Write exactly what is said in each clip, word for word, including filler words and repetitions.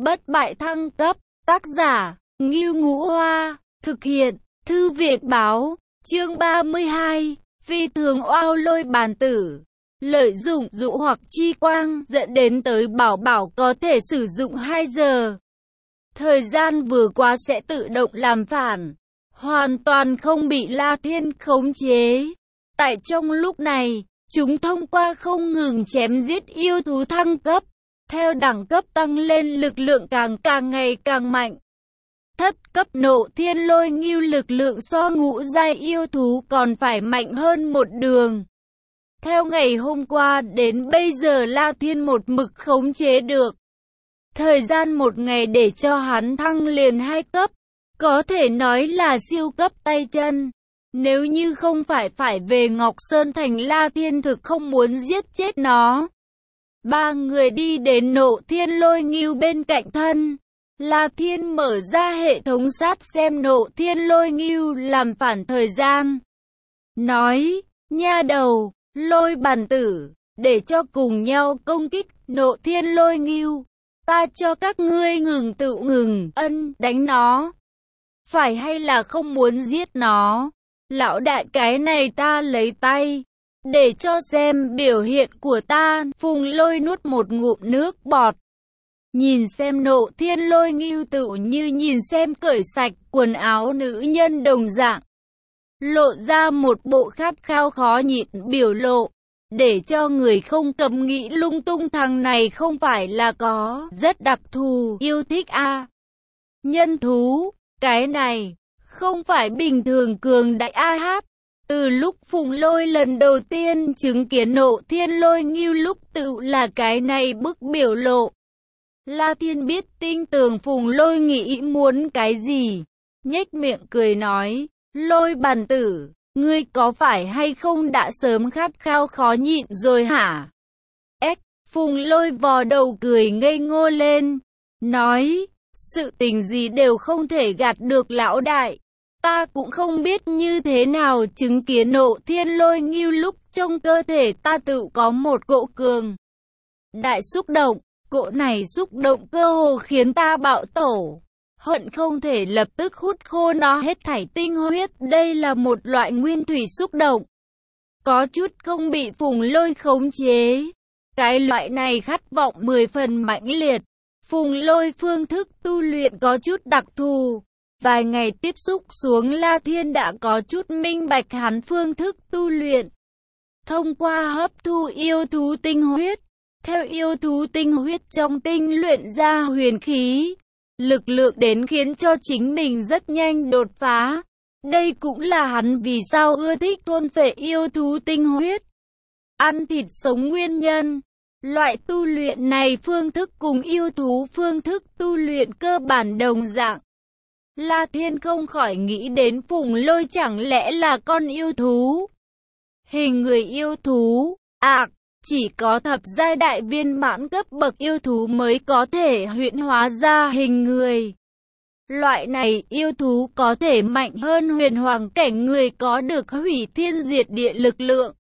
Bất bại thăng cấp, tác giả, Ngưu Ngũ Hoa, thực hiện, Thư viện báo, chương ba mươi hai, phi thường oao lôi bàn tử. Lợi dụng dụ hoặc chi quang dẫn đến tới bảo bảo có thể sử dụng hai giờ. Thời gian vừa qua sẽ tự động làm phản, hoàn toàn không bị La Thiên khống chế. Tại trong lúc này, chúng thông qua không ngừng chém giết yêu thú thăng cấp, theo đẳng cấp tăng lên lực lượng càng càng ngày càng mạnh. Thất cấp Nộ Thiên Lôi Ngưu lực lượng so ngũ giai yêu thú còn phải mạnh hơn một đường. Theo ngày hôm qua đến bây giờ La Thiên một mực khống chế được. Thời gian một ngày để cho hắn thăng liền hai cấp, có thể nói là siêu cấp tay chân. Nếu như không phải phải về Ngọc Sơn Thành, La Thiên thực không muốn giết chết nó. Ba người đi đến Nộ Thiên Lôi Ngưu bên cạnh thân. La Thiên mở ra hệ thống sát xem Nộ Thiên Lôi Ngưu làm phản thời gian. Nói, nha đầu, lôi bàn tử, để cho cùng nhau công kích Nộ Thiên Lôi Ngưu. Ta cho các ngươi ngừng tự ngừng, ân, đánh nó. Phải hay là không muốn giết nó? Lão đại, cái này ta lấy tay. Để cho xem biểu hiện của ta. Phùng Lôi nuốt một ngụm nước bọt. Nhìn xem Nộ Thiên Lôi Ngưu tự như nhìn xem cởi sạch quần áo nữ nhân đồng dạng. Lộ ra một bộ khát khao khó nhịn biểu lộ. Để cho người không cầm nghĩ lung tung, thằng này không phải là có rất đặc thù yêu thích a à. Nhân thú, cái này không phải bình thường cường đại a hát. Từ lúc Phùng Lôi lần đầu tiên chứng kiến Nộ Thiên Lôi Ngưu lúc tự là cái này bức biểu lộ. La Thiên biết tinh tường Phùng Lôi nghĩ muốn cái gì, nhếch miệng cười nói, Lôi bàn tử, ngươi có phải hay không đã sớm khát khao khó nhịn rồi hả? Ếch, Phùng Lôi vò đầu cười ngây ngô lên, nói, sự tình gì đều không thể gạt được lão đại. Ta cũng không biết như thế nào chứng kiến Nộ Thiên Lôi Ngưu lúc trong cơ thể ta tự có một cỗ cường đại xúc động. Cỗ này xúc động cơ hồ khiến ta bạo tổ, hận không thể lập tức hút khô nó hết thảy tinh huyết. Đây là một loại nguyên thủy xúc động, có chút không bị Phùng Lôi khống chế. Cái loại này khát vọng mười phần mãnh liệt. Phùng Lôi phương thức tu luyện có chút đặc thù. Vài ngày tiếp xúc xuống, La Thiên đã có chút minh bạch hắn phương thức tu luyện. Thông qua hấp thu yêu thú tinh huyết, theo yêu thú tinh huyết trong tinh luyện ra huyền khí, lực lượng đến khiến cho chính mình rất nhanh đột phá. Đây cũng là hắn vì sao ưa thích thôn phệ yêu thú tinh huyết, ăn thịt sống nguyên nhân. Loại tu luyện này phương thức cùng yêu thú phương thức tu luyện cơ bản đồng dạng. La Thiên không khỏi nghĩ đến Phùng Lôi chẳng lẽ là con yêu thú, hình người yêu thú, à, chỉ có thập giai đại viên mãn cấp bậc yêu thú mới có thể huyễn hóa ra hình người. Loại này yêu thú có thể mạnh hơn huyền hoàng cảnh người, có được hủy thiên diệt địa lực lượng.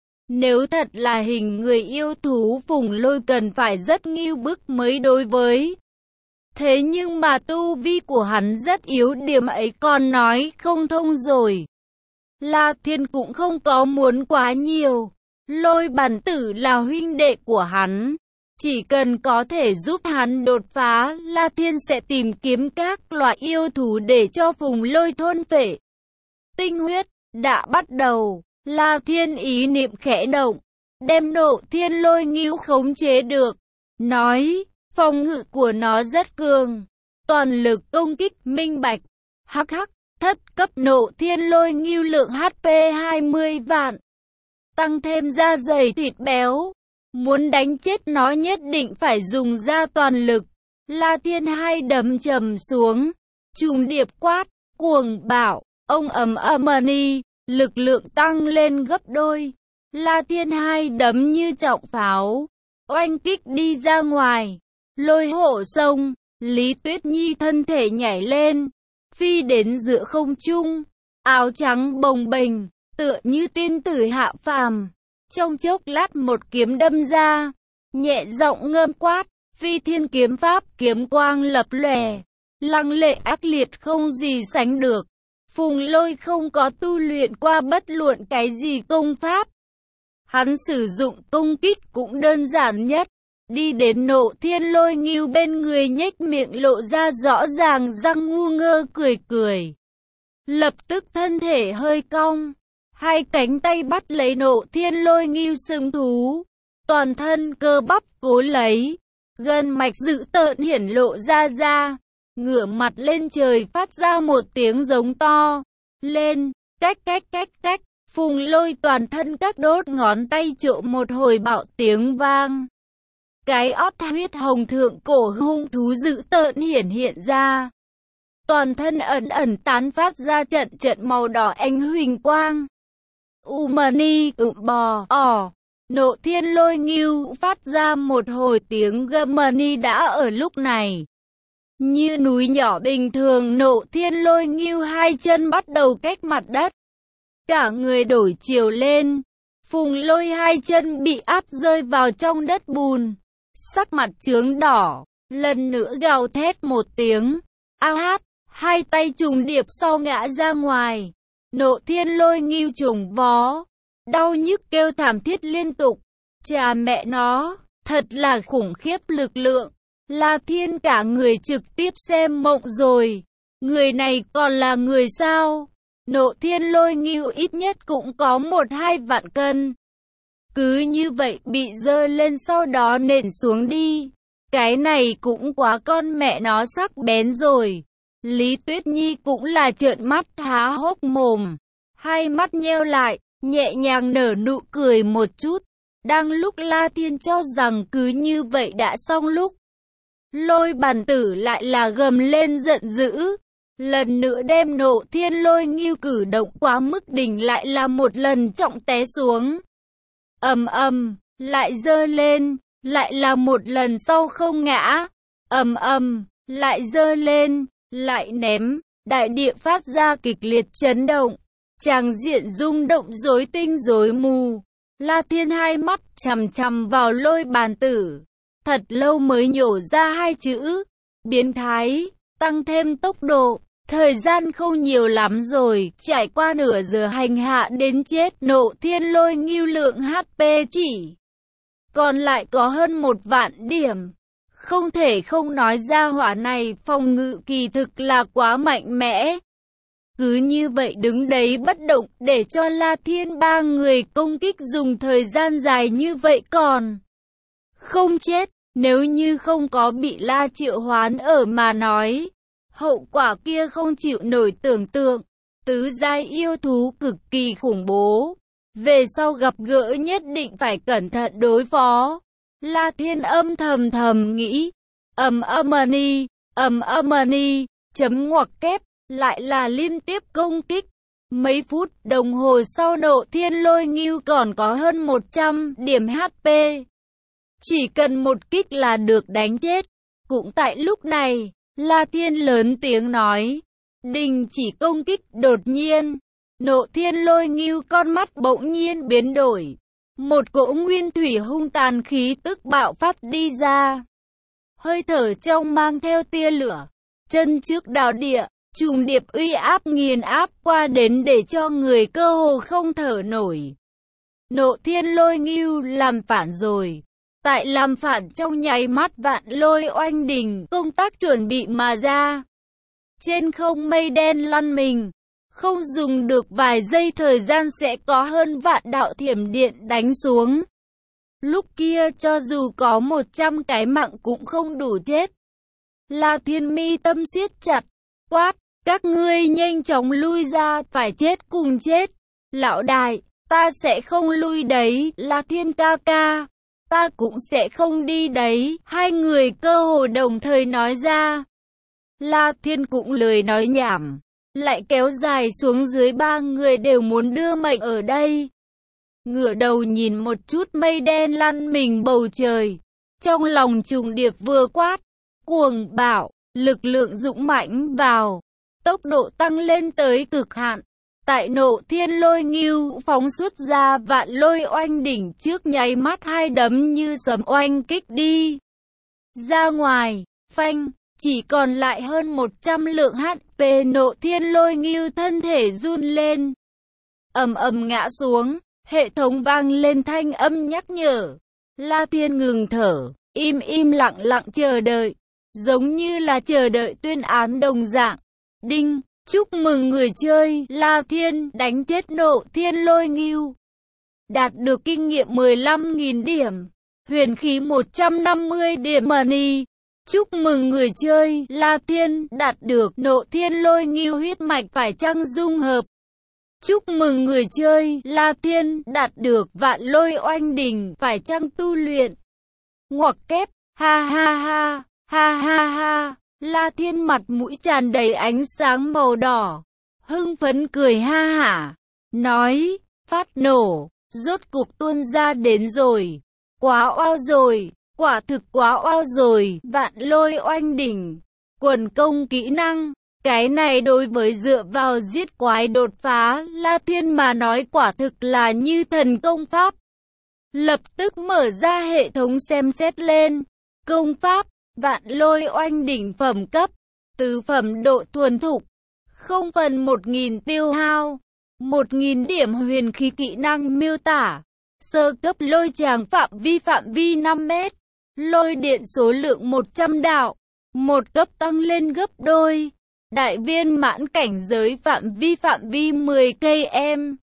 Nếu thật là hình người yêu thú, Phùng Lôi cần phải rất nghiêu bức mới đối với. Thế nhưng mà tu vi của hắn rất yếu, điểm ấy còn nói không thông rồi. La Thiên cũng không có muốn quá nhiều. Lôi bàn tử là huynh đệ của hắn, chỉ cần có thể giúp hắn đột phá, La Thiên sẽ tìm kiếm các loại yêu thú để cho Phùng Lôi thôn phệ. Tinh huyết đã bắt đầu. La Thiên ý niệm khẽ động, đem Nộ Thiên Lôi Ngưu khống chế được. Nói, phòng ngự của nó rất cường, toàn lực công kích minh bạch. Hắc hắc, thất cấp Nộ Thiên Lôi Ngưu lượng hát pê hai mươi vạn. Tăng thêm da dày thịt béo. Muốn đánh chết nó nhất định phải dùng ra toàn lực. La Thiên hai đấm trầm xuống, trùng điệp quát, cuồng bạo, ông ầm âm ni, lực lượng tăng lên gấp đôi. La Thiên hai đấm như trọng pháo, oanh kích đi ra ngoài. Lôi hộ sông, Lý Tuyết Nhi thân thể nhảy lên, phi đến giữa không trung, áo trắng bồng bềnh, tựa như tiên tử hạ phàm. Trong chốc lát một kiếm đâm ra, nhẹ giọng ngâm quát, Phi thiên kiếm pháp, kiếm quang lập lòe, lăng lệ ác liệt không gì sánh được. Phùng Lôi không có tu luyện qua bất luận cái gì công pháp. Hắn sử dụng công kích cũng đơn giản nhất. Đi đến Nộ Thiên Lôi Ngưu bên người, nhếch miệng lộ ra rõ ràng răng ngu ngơ cười cười. Lập tức thân thể hơi cong, hai cánh tay bắt lấy Nộ Thiên Lôi Ngưu sừng thú. Toàn thân cơ bắp cố lấy, gân mạch dữ tợn hiển lộ ra ra. Ngửa mặt lên trời phát ra một tiếng giống to lên, cách cách cách cách. Phùng Lôi toàn thân các đốt ngón tay trộm một hồi bạo tiếng vang. Cái ót huyết hồng thượng cổ hung thú dữ tợn hiển hiện ra. Toàn thân ẩn ẩn tán phát ra trận trận màu đỏ ánh huỳnh quang. Umani ự bò ỏ. Nộ Thiên Lôi Ngưu phát ra một hồi tiếng gầm đã ở lúc này. Như núi nhỏ bình thường, Nộ Thiên Lôi Ngưu hai chân bắt đầu cách mặt đất. Cả người đổi chiều lên. Phùng Lôi hai chân bị áp rơi vào trong đất bùn. Sắc mặt chướng đỏ, lần nữa gào thét một tiếng. A hát, hai tay trùng điệp sau ngã ra ngoài. Nộ Thiên Lôi Ngưu trùng vó, đau nhức kêu thảm thiết liên tục. Chà mẹ nó, thật là khủng khiếp lực lượng. La Thiên cả người trực tiếp xem mộng rồi. Người này còn là người sao? Nộ Thiên Lôi Ngưu ít nhất cũng có một hai vạn cân. Cứ như vậy bị dơ lên sau đó nện xuống đi. Cái này cũng quá con mẹ nó sắc bén rồi. Lý Tuyết Nhi cũng là trợn mắt há hốc mồm. Hai mắt nheo lại, nhẹ nhàng nở nụ cười một chút. Đang lúc La Thiên cho rằng cứ như vậy đã xong lúc. Lôi Bàn Tử lại là gầm lên giận dữ. Lần nữa đem Nộ Thiên Lôi Ngưu cử động quá mức đỉnh lại là một lần trọng té xuống. Ầm ầm, lại giơ lên, lại là một lần sau không ngã. Ầm ầm, lại giơ lên, lại ném, đại địa phát ra kịch liệt chấn động. Tràng diện rung động rối tinh rối mù. La Thiên hai mắt chằm chằm vào Lôi Bàn Tử. Thật lâu mới nhổ ra hai chữ. Biến thái, tăng thêm tốc độ. Thời gian không nhiều lắm rồi, trải qua nửa giờ hành hạ đến chết, Nộ Thiên Lôi Ngưu lượng hát pê chỉ còn lại có hơn một vạn điểm. Không thể không nói ra hỏa này phòng ngự kỳ thực là quá mạnh mẽ. Cứ như vậy đứng đấy bất động để cho La Thiên ba người công kích dùng thời gian dài như vậy còn không chết. Nếu như không có bị La triệu hoán ở mà nói, hậu quả kia không chịu nổi tưởng tượng. Tứ giai yêu thú cực kỳ khủng bố. Về sau gặp gỡ nhất định phải cẩn thận đối phó. La Thiên âm thầm thầm nghĩ. Ầm âm-ni, ầm âm-ni, chấm ngoặc kép, lại là liên tiếp công kích. Mấy phút đồng hồ sau Nộ Thiên Lôi Ngưu còn có hơn một trăm điểm hát pê. Chỉ cần một kích là được đánh chết. Cũng tại lúc này, La Thiên lớn tiếng nói. Đình chỉ công kích. Đột nhiên, Nộ Thiên Lôi Ngưu con mắt bỗng nhiên biến đổi. Một cỗ nguyên thủy hung tàn khí tức bạo phát đi ra. Hơi thở trong mang theo tia lửa. Chân trước đào địa, trùng điệp uy áp nghiền áp qua đến để cho người cơ hồ không thở nổi. Nộ Thiên Lôi Ngưu làm phản rồi. Tại làm phản trong nháy mắt vạn lôi oanh đỉnh, công tác chuẩn bị mà ra. Trên không mây đen lăn mình, không dùng được vài giây thời gian sẽ có hơn vạn đạo thiểm điện đánh xuống. Lúc kia cho dù có một trăm cái mạng cũng không đủ chết. La Thiên mi tâm siết chặt, quát, các ngươi nhanh chóng lui ra, phải chết cùng chết. Lão đại, ta sẽ không lui đấy. La Thiên ca ca, ta cũng sẽ không đi đấy. Hai người cơ hồ đồng thời nói ra. La Thiên cũng lười nói nhảm, lại kéo dài xuống dưới, ba người đều muốn đưa mệnh ở đây. Ngửa đầu nhìn một chút mây đen lăn mình bầu trời, trong lòng trùng điệp vừa quát, cuồng bạo, lực lượng dũng mãnh vào, tốc độ tăng lên tới cực hạn. Tại Nộ Thiên Lôi Ngưu phóng xuất ra vạn lôi oanh đỉnh trước, nháy mắt hai đấm như sấm oanh kích đi. ra ngoài, phanh, chỉ còn lại hơn một trăm lượng hát pê. Nộ Thiên Lôi Ngưu thân thể run lên, ầm ầm ngã xuống, hệ thống vang lên thanh âm nhắc nhở. La Thiên ngừng thở, im im lặng lặng chờ đợi, giống như là chờ đợi tuyên án đồng dạng. Đinh, chúc mừng người chơi, La Thiên đánh chết Nộ Thiên Lôi Ngưu, đạt được kinh nghiệm mười lăm nghìn điểm, huyền khí một trăm năm mươi điểm money. Chúc mừng người chơi, La Thiên đạt được Nộ Thiên Lôi Ngưu huyết mạch phải chăng dung hợp. Chúc mừng người chơi, La Thiên đạt được Vạn Lôi Oanh Đỉnh phải chăng tu luyện. Ngoặc kép, ha ha ha, ha ha ha. La Thiên mặt mũi tràn đầy ánh sáng màu đỏ, hưng phấn cười ha hả, nói, phát nổ, rốt cục tuôn ra đến rồi, quá oao rồi, quả thực quá oao rồi. Vạn Lôi Oanh Đỉnh, quần công kỹ năng, cái này đối với dựa vào giết quái đột phá La Thiên mà nói quả thực là như thần công pháp. Lập tức mở ra hệ thống xem xét lên, công pháp, Vạn Lôi Oanh Đỉnh phẩm cấp, tứ phẩm độ thuần thục, không phần một nghìn tiêu hao, một nghìn điểm huyền khí. Kỹ năng miêu tả, sơ cấp lôi tràng phạm vi phạm vi năm mét, lôi điện số lượng một trăm đạo, một cấp tăng lên gấp đôi, đại viên mãn cảnh giới phạm vi phạm vi mười cây số,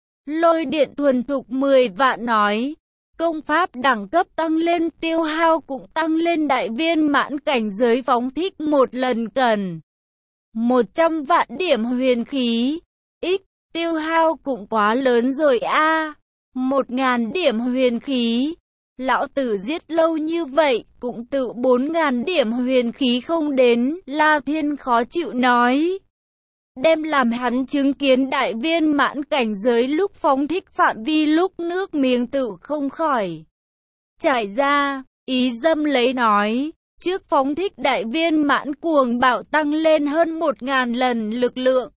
lôi điện thuần thục mười vạn. Nói công pháp đẳng cấp tăng lên, tiêu hao cũng tăng lên, đại viên mãn cảnh giới phóng thích một lần cần một trăm vạn điểm huyền khí. X, tiêu hao cũng quá lớn rồi a, à. một nghìn điểm huyền khí. Lão tử giết lâu như vậy, cũng tự bốn nghìn điểm huyền khí không đến. La Thiên khó chịu nói, đem làm hắn chứng kiến đại viên mãn cảnh giới lúc phóng thích phạm vi lúc nước miếng tự không khỏi chảy ra. Ý dâm lấy nói, trước phóng thích đại viên mãn cuồng bạo tăng lên hơn một nghìn lần lực lượng,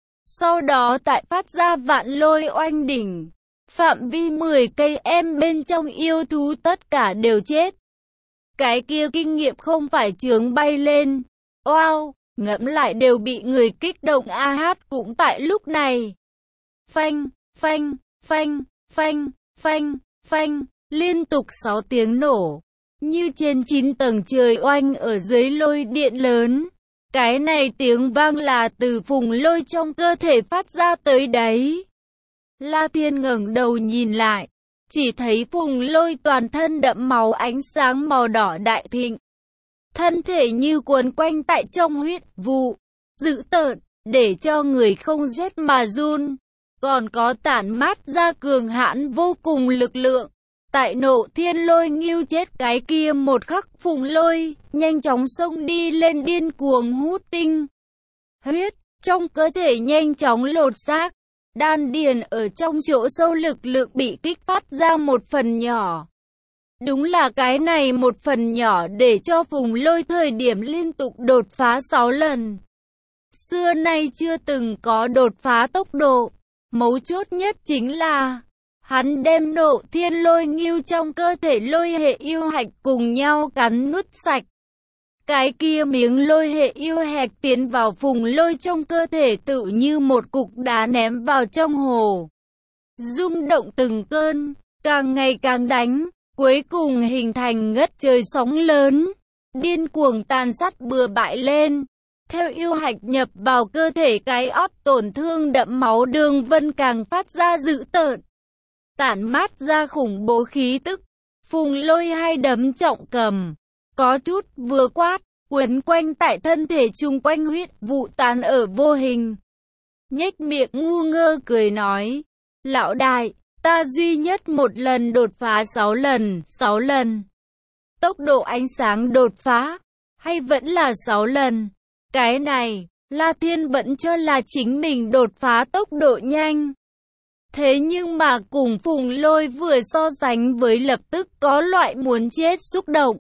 sau đó tại phát ra Vạn Lôi Oanh Đỉnh, phạm vi mười cây số bên trong yêu thú tất cả đều chết. Cái kia kinh nghiệm không phải chướng bay lên. Wow, ngẫm lại đều bị người kích động a hát. Cũng tại lúc này, phanh, phanh, phanh, phanh, phanh, phanh, liên tục sáu tiếng nổ, như trên chín tầng trời oanh ở dưới lôi điện lớn. Cái này tiếng vang là từ phùng lôi trong cơ thể phát ra tới đấy. La Thiên ngẩng đầu nhìn lại, chỉ thấy phùng lôi toàn thân đẫm máu, ánh sáng màu đỏ đại thịnh, thân thể như cuốn quanh tại trong huyết vụ, dữ tợn, để cho người không rét mà run, còn có tản mát ra cường hãn vô cùng lực lượng. Tại Nộ Thiên Lôi Ngưu chết cái kia một khắc, phùng lôi nhanh chóng xông đi lên, điên cuồng hút tinh huyết, trong cơ thể nhanh chóng lột xác. Đan điền ở trong chỗ sâu lực lượng bị kích phát ra một phần nhỏ. Đúng là cái này một phần nhỏ để cho phùng lôi thời điểm liên tục đột phá sáu lần. Xưa nay chưa từng có đột phá tốc độ. Mấu chốt nhất chính là hắn đem Nộ Thiên Lôi Ngưu trong cơ thể lôi hệ yêu hạch cùng nhau cắn nuốt sạch. Cái kia miếng lôi hệ yêu hạch tiến vào phùng lôi trong cơ thể tự như một cục đá ném vào trong hồ. Rung động từng cơn, càng ngày càng đánh, cuối cùng hình thành ngất trời sóng lớn, điên cuồng tàn sát bừa bãi lên. Theo yêu hạch nhập vào cơ thể, cái ót tổn thương đẫm máu đường vân càng phát ra dữ tợn, tản mát ra khủng bố khí tức. Phùng lôi hai đấm trọng cầm, có chút vừa quát, quấn quanh tại thân thể chung quanh huyết vụ tán ở vô hình. Nhếch miệng ngu ngơ cười nói, lão đại, ta duy nhất một lần đột phá sáu lần, sáu lần. Tốc độ ánh sáng đột phá, hay vẫn là sáu lần? Cái này, La Thiên vẫn cho là chính mình đột phá tốc độ nhanh. Thế nhưng mà cùng phùng lôi vừa so sánh với lập tức có loại muốn chết xúc động.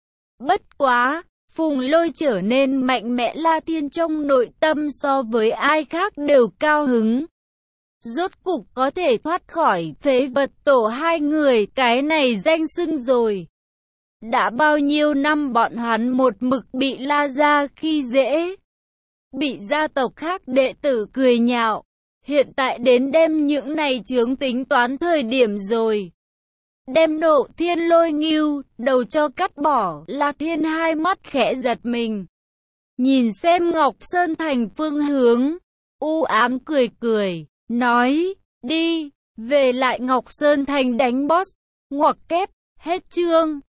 Bất quá, phùng lôi trở nên mạnh mẽ, La Thiên trong nội tâm so với ai khác đều cao hứng. Rốt cục có thể thoát khỏi phế vật tổ hai người, cái này danh xưng rồi. Đã bao nhiêu năm bọn hắn một mực bị La Gia khi dễ, bị gia tộc khác đệ tử cười nhạo. Hiện tại đến đem những này chướng tính toán thời điểm rồi. Đem Nộ Thiên Lôi Ngưu, đầu cho cắt bỏ. La Thiên hai mắt khẽ giật mình. Nhìn xem Ngọc Sơn Thành phương hướng, u ám cười cười, nói, đi, về lại Ngọc Sơn Thành đánh boss, ngoặc kép, hết chương.